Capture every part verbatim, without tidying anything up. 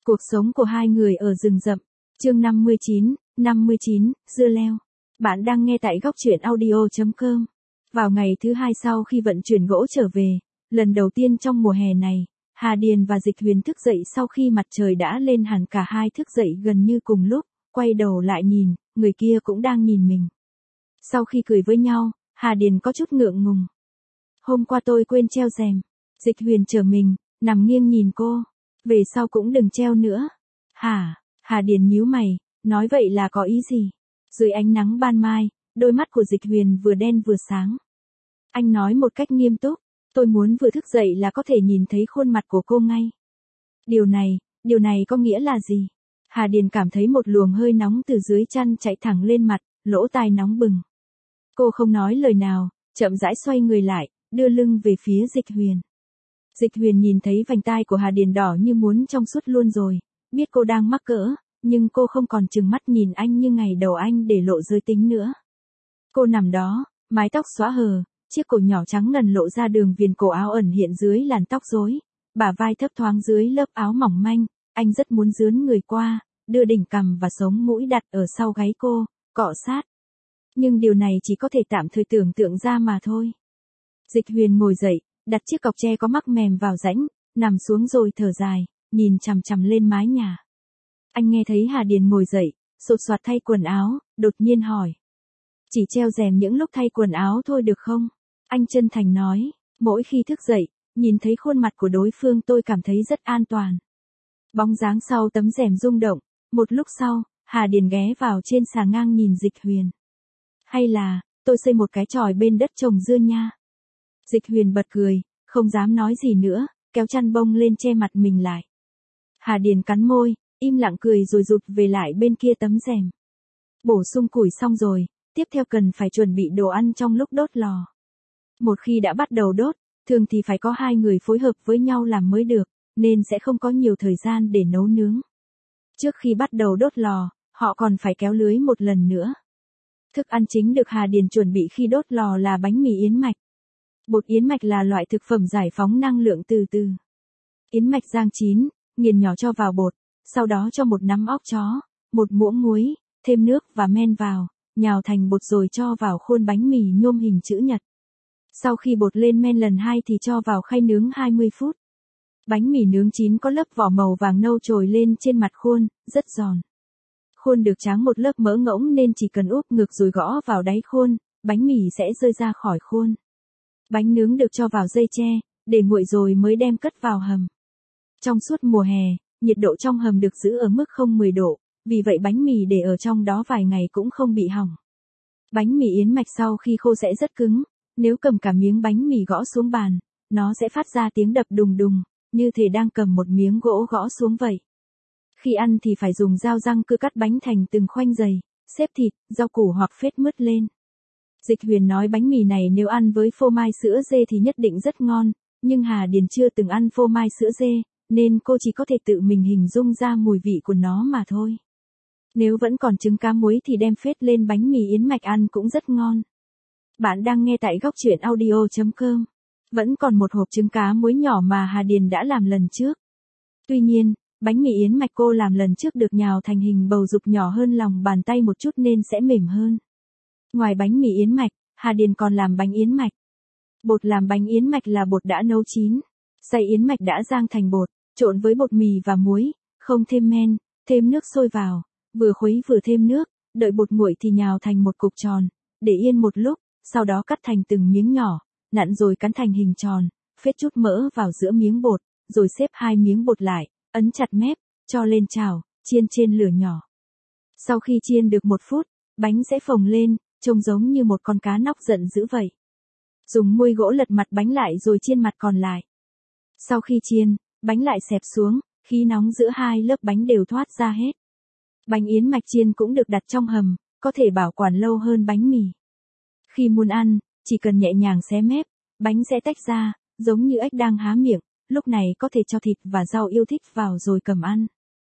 Cuộc sống của hai người ở rừng rậm. Chương năm mươi chín, năm mươi chín, dưa leo. Bạn đang nghe tại góc truyện audio chấm com. Vào ngày thứ hai sau khi vận chuyển gỗ trở về, lần đầu tiên trong mùa hè này, Hà Điền và Dịch Huyền thức dậy sau khi mặt trời đã lên hẳn, cả hai thức dậy gần như cùng lúc, quay đầu lại nhìn, người kia cũng đang nhìn mình. Sau khi cười với nhau, Hà Điền có chút ngượng ngùng. Hôm qua tôi quên treo rèm. Dịch Huyền trở mình, nằm nghiêng nhìn cô. Về sau cũng đừng treo nữa. Hả? Hà Điền nhíu mày, nói vậy là có ý gì? Dưới ánh nắng ban mai, đôi mắt của Dịch Huyền vừa đen vừa sáng. Anh nói một cách nghiêm túc, tôi muốn vừa thức dậy là có thể nhìn thấy khuôn mặt của cô ngay. Điều này, điều này có nghĩa là gì? Hà Điền cảm thấy một luồng hơi nóng từ dưới chăn chạy thẳng lên mặt, lỗ tai nóng bừng. Cô không nói lời nào, chậm rãi xoay người lại, đưa lưng về phía Dịch Huyền. Dịch Huyền nhìn thấy vành tai của Hà Điền đỏ như muốn trong suốt luôn rồi, biết cô đang mắc cỡ, nhưng cô không còn trừng mắt nhìn anh như ngày đầu anh để lộ giới tính nữa. Cô nằm đó, mái tóc xõa hờ, chiếc cổ nhỏ trắng ngần lộ ra đường viền cổ áo ẩn hiện dưới làn tóc rối, bả vai thấp thoáng dưới lớp áo mỏng manh, anh rất muốn dướn người qua, đưa đỉnh cằm và sống mũi đặt ở sau gáy cô, cọ sát. Nhưng điều này chỉ có thể tạm thời tưởng tượng ra mà thôi. Dịch Huyền ngồi dậy, đặt chiếc cọc tre có mắc mềm vào rãnh, nằm xuống rồi thở dài, nhìn chằm chằm lên mái nhà. Anh nghe thấy Hà Điền ngồi dậy, sột soạt thay quần áo, đột nhiên hỏi. Chỉ treo rèm những lúc thay quần áo thôi được không? Anh chân thành nói, mỗi khi thức dậy, nhìn thấy khuôn mặt của đối phương tôi cảm thấy rất an toàn. Bóng dáng sau tấm rèm rung động, một lúc sau, Hà Điền ghé vào trên xà ngang nhìn Dịch Huyền. Hay là, tôi xây một cái chòi bên đất trồng dưa nha. Dịch Huyền bật cười, không dám nói gì nữa, kéo chăn bông lên che mặt mình lại. Hà Điền cắn môi, im lặng cười rồi rụt về lại bên kia tấm rèm. Bổ sung củi xong rồi, tiếp theo cần phải chuẩn bị đồ ăn trong lúc đốt lò. Một khi đã bắt đầu đốt, thường thì phải có hai người phối hợp với nhau làm mới được, nên sẽ không có nhiều thời gian để nấu nướng. Trước khi bắt đầu đốt lò, họ còn phải kéo lưới một lần nữa. Thức ăn chính được Hà Điền chuẩn bị khi đốt lò là bánh mì yến mạch. Bột yến mạch là loại thực phẩm giải phóng năng lượng từ từ. Yến mạch rang chín, nghiền nhỏ cho vào bột, sau đó cho một nắm óc chó, một muỗng muối, thêm nước và men vào, nhào thành bột rồi cho vào khuôn bánh mì nhôm hình chữ nhật. Sau khi bột lên men lần hai thì cho vào khay nướng hai mươi phút. Bánh mì nướng chín có lớp vỏ màu vàng nâu trồi lên trên mặt khuôn, rất giòn. Khuôn được tráng một lớp mỡ ngỗng nên chỉ cần úp ngược rồi gõ vào đáy khuôn, bánh mì sẽ rơi ra khỏi khuôn. Bánh nướng được cho vào dây tre, để nguội rồi mới đem cất vào hầm. Trong suốt mùa hè, nhiệt độ trong hầm được giữ ở mức không mười độ, vì vậy bánh mì để ở trong đó vài ngày cũng không bị hỏng. Bánh mì yến mạch sau khi khô sẽ rất cứng, nếu cầm cả miếng bánh mì gõ xuống bàn, nó sẽ phát ra tiếng đập đùng đùng, như thể đang cầm một miếng gỗ gõ xuống vậy. Khi ăn thì phải dùng dao răng cưa cắt bánh thành từng khoanh dày, xếp thịt, rau củ hoặc phết mứt lên. Dịch Huyền nói bánh mì này nếu ăn với phô mai sữa dê thì nhất định rất ngon, nhưng Hà Điền chưa từng ăn phô mai sữa dê, nên cô chỉ có thể tự mình hình dung ra mùi vị của nó mà thôi. Nếu vẫn còn trứng cá muối thì đem phết lên bánh mì yến mạch ăn cũng rất ngon. Bạn đang nghe tại góc truyện audio chấm com. Vẫn còn một hộp trứng cá muối nhỏ mà Hà Điền đã làm lần trước. Tuy nhiên, bánh mì yến mạch cô làm lần trước được nhào thành hình bầu dục nhỏ hơn lòng bàn tay một chút nên sẽ mềm hơn. Ngoài bánh mì yến mạch, Hà Điền còn làm bánh yến mạch. Bột làm bánh yến mạch là bột đã nấu chín. Xay yến mạch đã rang thành bột, trộn với bột mì và muối, không thêm men, thêm nước sôi vào, vừa khuấy vừa thêm nước, đợi bột nguội thì nhào thành một cục tròn, để yên một lúc, sau đó cắt thành từng miếng nhỏ, nặn rồi cắn thành hình tròn, phết chút mỡ vào giữa miếng bột, rồi xếp hai miếng bột lại, ấn chặt mép, cho lên chảo, chiên trên lửa nhỏ. Sau khi chiên được một phút, bánh sẽ phồng lên, trông giống như một con cá nóc giận dữ vậy. Dùng muôi gỗ lật mặt bánh lại rồi chiên mặt còn lại. Sau khi chiên, bánh lại xẹp xuống, khí nóng giữa hai lớp bánh đều thoát ra hết. Bánh yến mạch chiên cũng được đặt trong hầm, có thể bảo quản lâu hơn bánh mì. Khi muốn ăn, chỉ cần nhẹ nhàng xé mép, bánh sẽ tách ra, giống như ếch đang há miệng, lúc này có thể cho thịt và rau yêu thích vào rồi cầm ăn.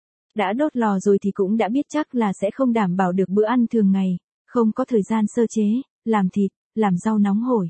Đã đốt lò rồi thì cũng đã biết chắc là sẽ không đảm bảo được bữa ăn thường ngày, không có thời gian sơ chế, làm thịt, làm rau nóng hổi.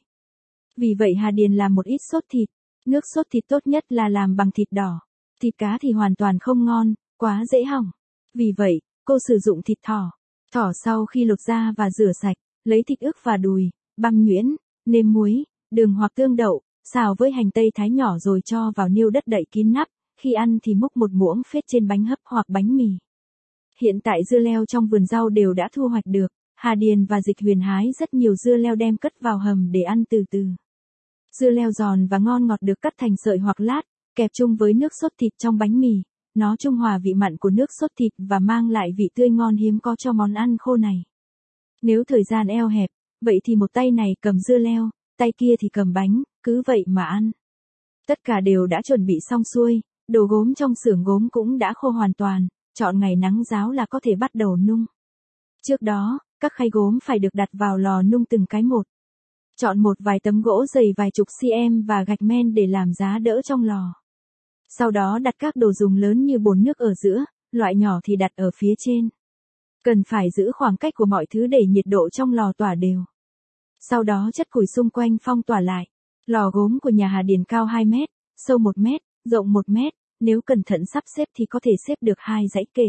Vì vậy Hà Điền làm một ít sốt thịt, nước sốt thịt tốt nhất là làm bằng thịt đỏ. Thịt cá thì hoàn toàn không ngon, quá dễ hỏng. Vì vậy, cô sử dụng thịt thỏ. Thỏ sau khi lột da và rửa sạch, lấy thịt ức và đùi, băm nhuyễn, nêm muối, đường hoặc tương đậu, xào với hành tây thái nhỏ rồi cho vào niêu đất đậy kín nắp, khi ăn thì múc một muỗng phết trên bánh hấp hoặc bánh mì. Hiện tại dưa leo trong vườn rau đều đã thu hoạch được, Hà Điền và Dịch Huyền hái rất nhiều dưa leo đem cất vào hầm để ăn từ từ. Dưa leo giòn và ngon ngọt được cắt thành sợi hoặc lát, kẹp chung với nước sốt thịt trong bánh mì, nó trung hòa vị mặn của nước sốt thịt và mang lại vị tươi ngon hiếm có cho món ăn khô này. Nếu thời gian eo hẹp, vậy thì một tay này cầm dưa leo, tay kia thì cầm bánh, cứ vậy mà ăn. Tất cả đều đã chuẩn bị xong xuôi, đồ gốm trong xưởng gốm cũng đã khô hoàn toàn, chọn ngày nắng ráo là có thể bắt đầu nung. Trước đó, các khay gốm phải được đặt vào lò nung từng cái một. Chọn một vài tấm gỗ dày vài chục cm và gạch men để làm giá đỡ trong lò. Sau đó đặt các đồ dùng lớn như bồn nước ở giữa, loại nhỏ thì đặt ở phía trên. Cần phải giữ khoảng cách của mọi thứ để nhiệt độ trong lò tỏa đều. Sau đó chất củi xung quanh phong tỏa lại. Lò gốm của nhà Hà Điền cao hai mét, sâu một mét, rộng một mét, nếu cẩn thận sắp xếp thì có thể xếp được hai dãy kề.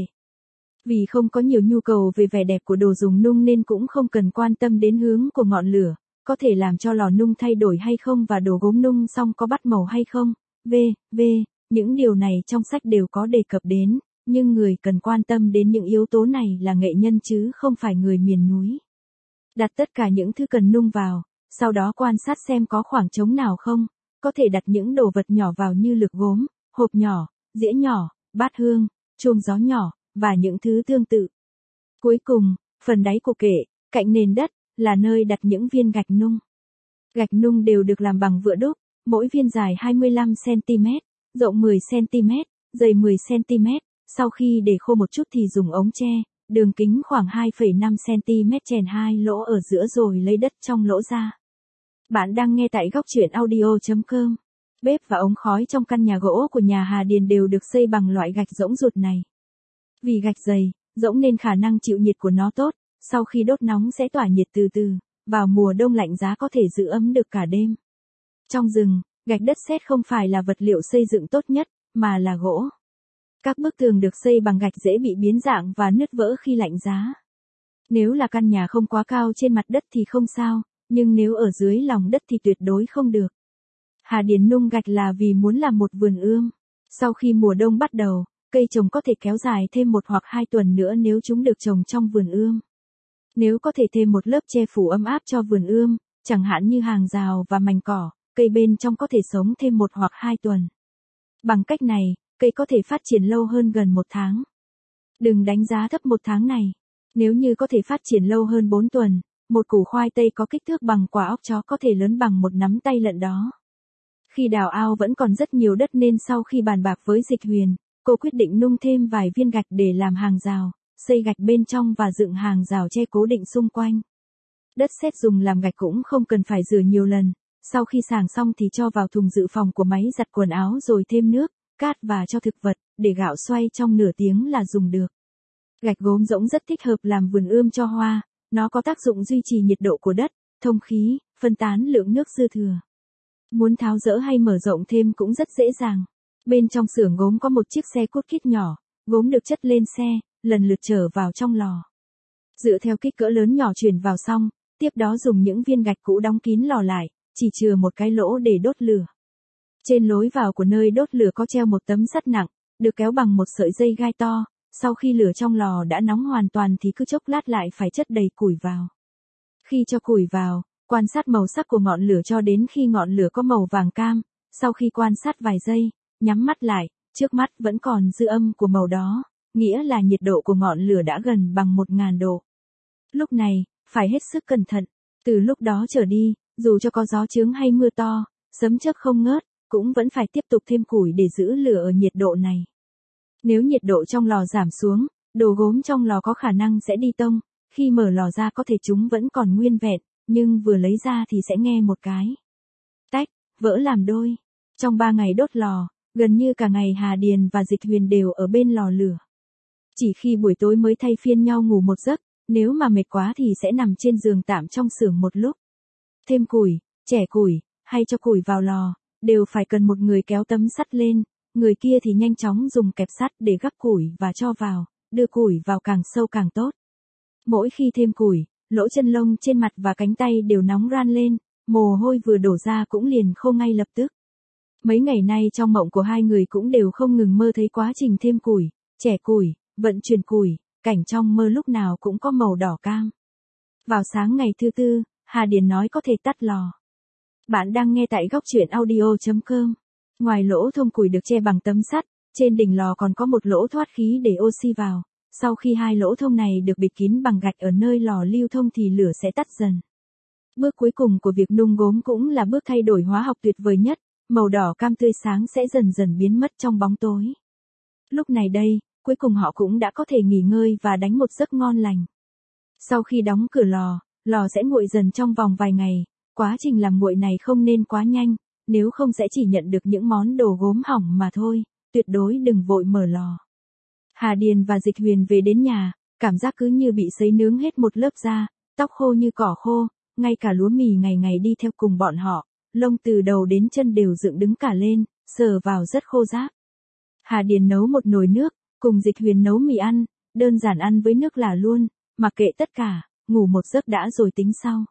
Vì không có nhiều nhu cầu về vẻ đẹp của đồ dùng nung nên cũng không cần quan tâm đến hướng của ngọn lửa, có thể làm cho lò nung thay đổi hay không và đồ gốm nung xong có bắt màu hay không. V, V, những điều này trong sách đều có đề cập đến, nhưng người cần quan tâm đến những yếu tố này là nghệ nhân chứ không phải người miền núi. Đặt tất cả những thứ cần nung vào, sau đó quan sát xem có khoảng trống nào không, có thể đặt những đồ vật nhỏ vào như lược gốm, hộp nhỏ, dĩa nhỏ, bát hương, chuông gió nhỏ, và những thứ tương tự. Cuối cùng, phần đáy của kệ, cạnh nền đất, là nơi đặt những viên gạch nung. Gạch nung đều được làm bằng vữa đúc, mỗi viên dài hai mươi lăm xăng-ti-mét, rộng mười xăng-ti-mét, dày mười xăng-ti-mét, sau khi để khô một chút thì dùng ống tre, đường kính khoảng hai phẩy năm xăng-ti-mét chèn hai lỗ ở giữa rồi lấy đất trong lỗ ra. Bạn đang nghe tại góc truyện audio chấm com. Bếp và ống khói trong căn nhà gỗ của nhà Hà Điền đều được xây bằng loại gạch rỗng ruột này. Vì gạch dày, rỗng nên khả năng chịu nhiệt của nó tốt, sau khi đốt nóng sẽ tỏa nhiệt từ từ, vào mùa đông lạnh giá có thể giữ ấm được cả đêm. Trong rừng, gạch đất sét không phải là vật liệu xây dựng tốt nhất, mà là gỗ. Các bức tường được xây bằng gạch dễ bị biến dạng và nứt vỡ khi lạnh giá. Nếu là căn nhà không quá cao trên mặt đất thì không sao, nhưng nếu ở dưới lòng đất thì tuyệt đối không được. Hà Điền nung gạch là vì muốn làm một vườn ươm. Sau khi mùa đông bắt đầu, cây trồng có thể kéo dài thêm một hoặc hai tuần nữa nếu chúng được trồng trong vườn ươm. Nếu có thể thêm một lớp che phủ ấm áp cho vườn ươm, chẳng hạn như hàng rào và mảnh cỏ, cây bên trong có thể sống thêm một hoặc hai tuần. Bằng cách này, cây có thể phát triển lâu hơn gần một tháng. Đừng đánh giá thấp một tháng này. Nếu như có thể phát triển lâu hơn bốn tuần, một củ khoai tây có kích thước bằng quả óc chó có thể lớn bằng một nắm tay lận đó. Khi đào ao vẫn còn rất nhiều đất nên sau khi bàn bạc với Dịch Huyền, cô quyết định nung thêm vài viên gạch để làm hàng rào, xây gạch bên trong và dựng hàng rào che cố định xung quanh. Đất sét dùng làm gạch cũng không cần phải rửa nhiều lần, sau khi sàng xong thì cho vào thùng dự phòng của máy giặt quần áo rồi thêm nước, cát và cho thực vật, để gạo xoay trong nửa tiếng là dùng được. Gạch gốm rỗng rất thích hợp làm vườn ươm cho hoa, nó có tác dụng duy trì nhiệt độ của đất, thông khí, phân tán lượng nước dư thừa. Muốn tháo dỡ hay mở rộng thêm cũng rất dễ dàng. Bên trong xưởng gốm có một chiếc xe cút kít nhỏ, gốm được chất lên xe, lần lượt trở vào trong lò. Dựa theo kích cỡ lớn nhỏ chuyển vào xong, tiếp đó dùng những viên gạch cũ đóng kín lò lại, chỉ chừa một cái lỗ để đốt lửa. Trên lối vào của nơi đốt lửa có treo một tấm sắt nặng, được kéo bằng một sợi dây gai to, sau khi lửa trong lò đã nóng hoàn toàn thì cứ chốc lát lại phải chất đầy củi vào. Khi cho củi vào, quan sát màu sắc của ngọn lửa cho đến khi ngọn lửa có màu vàng cam, sau khi quan sát vài giây, nhắm mắt lại, trước mắt vẫn còn dư âm của màu đó, nghĩa là nhiệt độ của ngọn lửa đã gần bằng một nghìn độ. Lúc này, phải hết sức cẩn thận, từ lúc đó trở đi, dù cho có gió chướng hay mưa to, sấm chớp không ngớt, cũng vẫn phải tiếp tục thêm củi để giữ lửa ở nhiệt độ này. Nếu nhiệt độ trong lò giảm xuống, đồ gốm trong lò có khả năng sẽ đi tông, khi mở lò ra có thể chúng vẫn còn nguyên vẹn, nhưng vừa lấy ra thì sẽ nghe một cái tách, vỡ làm đôi. Trong ba ngày đốt lò, gần như cả ngày Hà Điền và Dịch Huyền đều ở bên lò lửa. Chỉ khi buổi tối mới thay phiên nhau ngủ một giấc, nếu mà mệt quá thì sẽ nằm trên giường tạm trong xưởng một lúc. Thêm củi, chẻ củi, hay cho củi vào lò, đều phải cần một người kéo tấm sắt lên, người kia thì nhanh chóng dùng kẹp sắt để gắp củi và cho vào, đưa củi vào càng sâu càng tốt. Mỗi khi thêm củi, lỗ chân lông trên mặt và cánh tay đều nóng ran lên, mồ hôi vừa đổ ra cũng liền khô ngay lập tức. Mấy ngày nay trong mộng của hai người cũng đều không ngừng mơ thấy quá trình thêm củi, chẻ củi, vận chuyển củi, cảnh trong mơ lúc nào cũng có màu đỏ cam. Vào sáng ngày thứ tư, Hà Điền nói có thể tắt lò. Bạn đang nghe tại góc truyện audio chấm com. Ngoài lỗ thông củi được che bằng tấm sắt, trên đỉnh lò còn có một lỗ thoát khí để oxy vào. Sau khi hai lỗ thông này được bịt kín bằng gạch ở nơi lò lưu thông thì lửa sẽ tắt dần. Bước cuối cùng của việc nung gốm cũng là bước thay đổi hóa học tuyệt vời nhất, màu đỏ cam tươi sáng sẽ dần dần biến mất trong bóng tối. Lúc này đây, cuối cùng họ cũng đã có thể nghỉ ngơi và đánh một giấc ngon lành. Sau khi đóng cửa lò, lò sẽ nguội dần trong vòng vài ngày, quá trình làm nguội này không nên quá nhanh, nếu không sẽ chỉ nhận được những món đồ gốm hỏng mà thôi, tuyệt đối đừng vội mở lò. Hà Điền và Dịch Huyền về đến nhà, cảm giác cứ như bị sấy nướng hết một lớp da, tóc khô như cỏ khô, ngay cả lúa mì ngày ngày đi theo cùng bọn họ, lông từ đầu đến chân đều dựng đứng cả lên, sờ vào rất khô ráp. Hà Điền nấu một nồi nước, cùng Dịch Huyền nấu mì ăn, đơn giản ăn với nước là luôn, mặc kệ tất cả, ngủ một giấc đã rồi tính sau.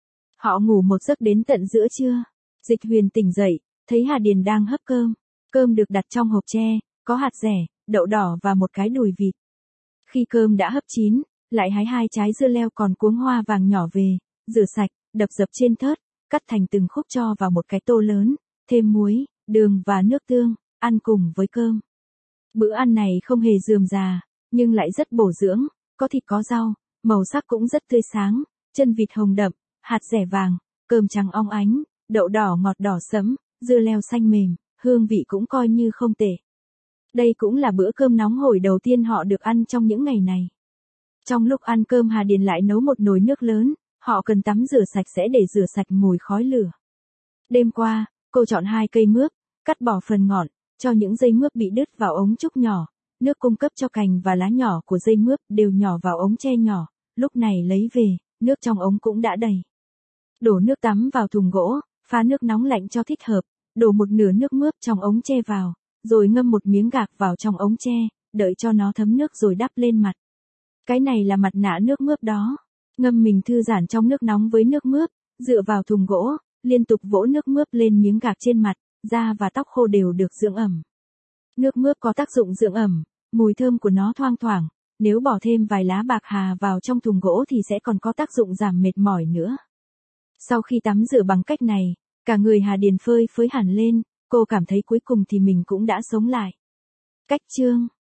Họ ngủ một giấc đến tận giữa trưa, Dịch Huyền tỉnh dậy, thấy Hà Điền đang hấp cơm, cơm được đặt trong hộp tre, có hạt dẻ, đậu đỏ và một cái đùi vịt. Khi cơm đã hấp chín, lại hái hai trái dưa leo còn cuống hoa vàng nhỏ về, rửa sạch, đập dập trên thớt, cắt thành từng khúc cho vào một cái tô lớn, thêm muối, đường và nước tương, ăn cùng với cơm. Bữa ăn này không hề rườm rà, nhưng lại rất bổ dưỡng, có thịt có rau, màu sắc cũng rất tươi sáng, chân vịt hồng đậm, hạt dẻ vàng, cơm trắng óng ánh, đậu đỏ ngọt đỏ sẫm, dưa leo xanh mềm, hương vị cũng coi như không tệ. Đây cũng là bữa cơm nóng hổi đầu tiên họ được ăn trong những ngày này. Trong lúc ăn cơm Hà Điền lại nấu một nồi nước lớn, họ cần tắm rửa sạch sẽ để rửa sạch mùi khói lửa. Đêm qua, cô chọn hai cây mướp, cắt bỏ phần ngọn, cho những dây mướp bị đứt vào ống trúc nhỏ, nước cung cấp cho cành và lá nhỏ của dây mướp đều nhỏ vào ống tre nhỏ, lúc này lấy về, nước trong ống cũng đã đầy. Đổ nước tắm vào thùng gỗ, pha nước nóng lạnh cho thích hợp, đổ một nửa nước mướp trong ống tre vào, rồi ngâm một miếng gạc vào trong ống tre, đợi cho nó thấm nước rồi đắp lên mặt. Cái này là mặt nạ nước mướp đó. Ngâm mình thư giãn trong nước nóng với nước mướp, dựa vào thùng gỗ, liên tục vỗ nước mướp lên miếng gạc trên mặt, da và tóc khô đều được dưỡng ẩm. Nước mướp có tác dụng dưỡng ẩm, mùi thơm của nó thoang thoảng, nếu bỏ thêm vài lá bạc hà vào trong thùng gỗ thì sẽ còn có tác dụng giảm mệt mỏi nữa. Sau khi tắm rửa bằng cách này, cả người Hà Điền phơi phới hẳn lên, cô cảm thấy cuối cùng thì mình cũng đã sống lại. Cách chương